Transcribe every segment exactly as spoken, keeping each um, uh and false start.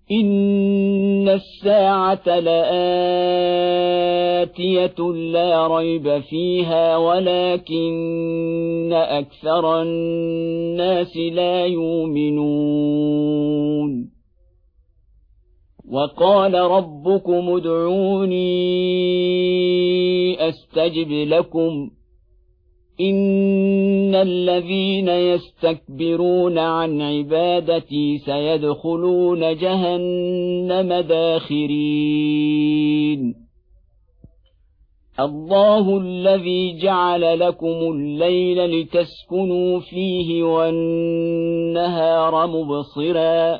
إن الساعة لآتية لا ريب فيها ولكن أكثر الناس لا يؤمنون وقال ربكم ادعوني أستجب لكم إن الذين يستكبرون عن عبادتي سيدخلون جهنم داخرين الله الذي جعل لكم الليل لتسكنوا فيه والنهار مبصرا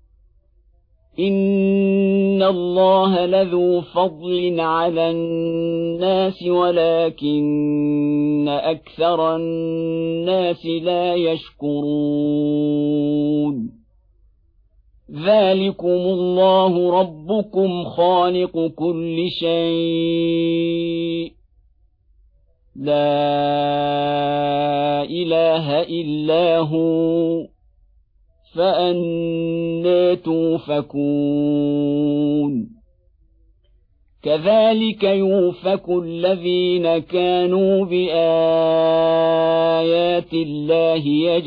إن الله لذو فضل على الناس ولكن أكثر الناس لا يشكرون ذلكم الله ربكم خالق كل شيء لا إله إلا هو فأنى توفكون كذلك يؤفك الذين كانوا بآيات الله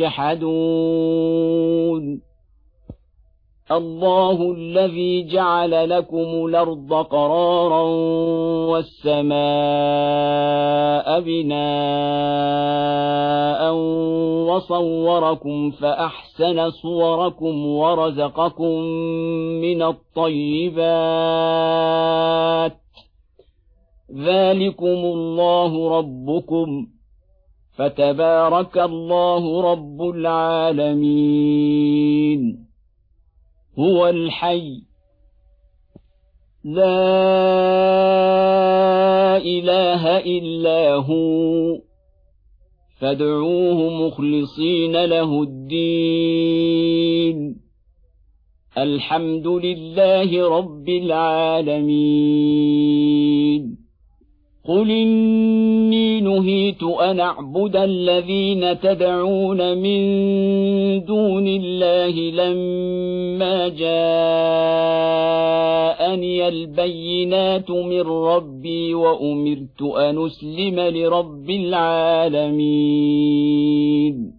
يجحدون الله الذي جعل لكم الأرض قرارا والسماء بناء وصوركم فأحسن صوركم ورزقكم من الطيبات ذلكم الله ربكم فتبارك الله رب العالمين هو الحي لا إله إلا هو فادعوه مخلصين له الدين الحمد لله رب العالمين قل إني نهيت أن أعبد الذين تدعون من دون الله لما جاءني البينات من ربي وأمرت أن أسلم لرب العالمين